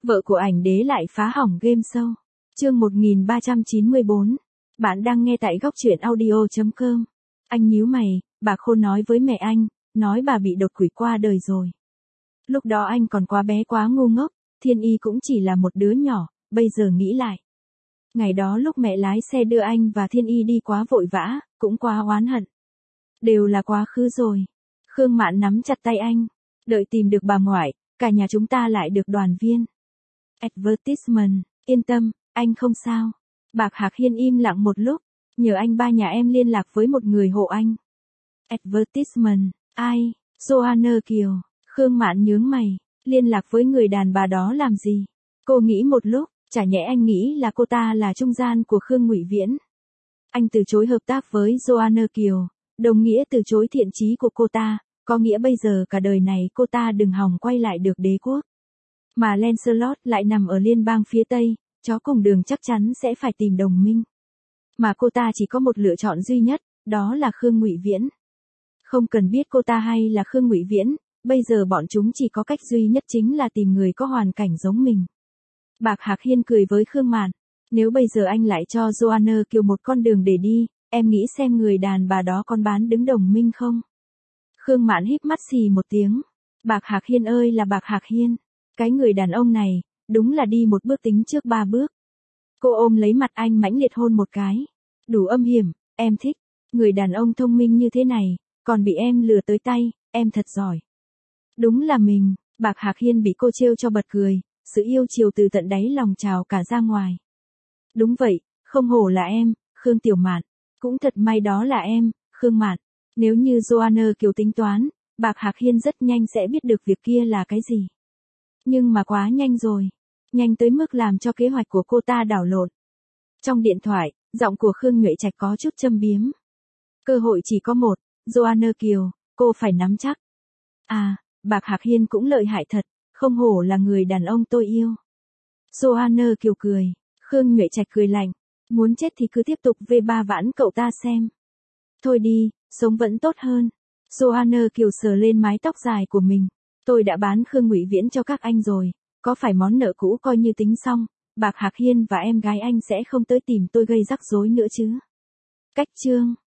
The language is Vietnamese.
Vợ của ảnh đế lại phá hỏng game show. Chương 1394. Bạn đang nghe tại góc truyện audio.com. Anh nhíu mày, bà Khôn nói với mẹ anh, nói bà bị đột quỵ qua đời rồi. Lúc đó anh còn quá bé quá ngu ngốc, Thiên Y cũng chỉ là một đứa nhỏ, bây giờ nghĩ lại. Ngày đó lúc mẹ lái xe đưa anh và Thiên Y đi quá vội vã, cũng quá oán hận. Đều là quá khứ rồi. Khương Mạn nắm chặt tay anh. Đợi tìm được bà ngoại, cả nhà chúng ta lại được đoàn viên. Advertisement, yên tâm, anh không sao. Bạc Hạc Hiên im lặng một lúc, nhờ anh ba nhà em liên lạc với một người hộ anh. Advertisement, ai? Joanna Kiều. Khương Mạn nhướng mày, liên lạc với người đàn bà đó làm gì? Cô nghĩ một lúc, chả nhẽ anh nghĩ là cô ta là trung gian của Khương Ngụy Viễn. Anh từ chối hợp tác với Joanna Kiều, đồng nghĩa từ chối thiện chí của cô ta, có nghĩa bây giờ cả đời này cô ta đừng hòng quay lại được đế quốc. Mà Lancelot lại nằm ở liên bang phía Tây, chó cùng đường chắc chắn sẽ phải tìm đồng minh. Mà cô ta chỉ có một lựa chọn duy nhất, đó là Khương Ngụy Viễn. Không cần biết cô ta hay là Khương Ngụy Viễn, bây giờ bọn chúng chỉ có cách duy nhất chính là tìm người có hoàn cảnh giống mình. Bạc Hạc Hiên cười với Khương Mạn, nếu bây giờ anh lại cho Joanna Kiều một con đường để đi, em nghĩ xem người đàn bà đó còn bán đứng đồng minh không? Khương Mạn híp mắt xì một tiếng. Bạc Hạc Hiên ơi là Bạc Hạc Hiên, cái người đàn ông này, đúng là đi một bước tính trước ba bước. Cô ôm lấy mặt anh mãnh liệt hôn một cái. Đủ âm hiểm, em thích. Người đàn ông thông minh như thế này, còn bị em lừa tới tay, em thật giỏi. Đúng là mình, Bạc Hạc Hiên bị cô trêu cho bật cười, sự yêu chiều từ tận đáy lòng trào cả ra ngoài. Đúng vậy, không hổ là em, Khương Tiểu Mạn. Cũng thật may đó là em, Khương Mạn. Nếu như Joanna Kiều tính toán, Bạc Hạc Hiên rất nhanh sẽ biết được việc kia là cái gì. Nhưng mà quá nhanh rồi. Nhanh tới mức làm cho kế hoạch của cô ta đảo lộn. Trong điện thoại, giọng của Khương Nhuệ Trạch có chút châm biếm. Cơ hội chỉ có một, Joanna Kiều, cô phải nắm chắc. À, Bạc Hạc Hiên cũng lợi hại thật, không hổ là người đàn ông tôi yêu. Joanna Kiều cười, Khương Nhuệ Trạch cười lạnh, muốn chết thì cứ tiếp tục V3 vãn cậu ta xem. Thôi đi, sống vẫn tốt hơn. Joanna Kiều sờ lên mái tóc dài của mình. Tôi đã bán Khương Ngụy Viễn cho các anh rồi, có phải món nợ cũ coi như tính xong, Bạc Hạc Hiên và em gái anh sẽ không tới tìm tôi gây rắc rối nữa chứ. Cách chương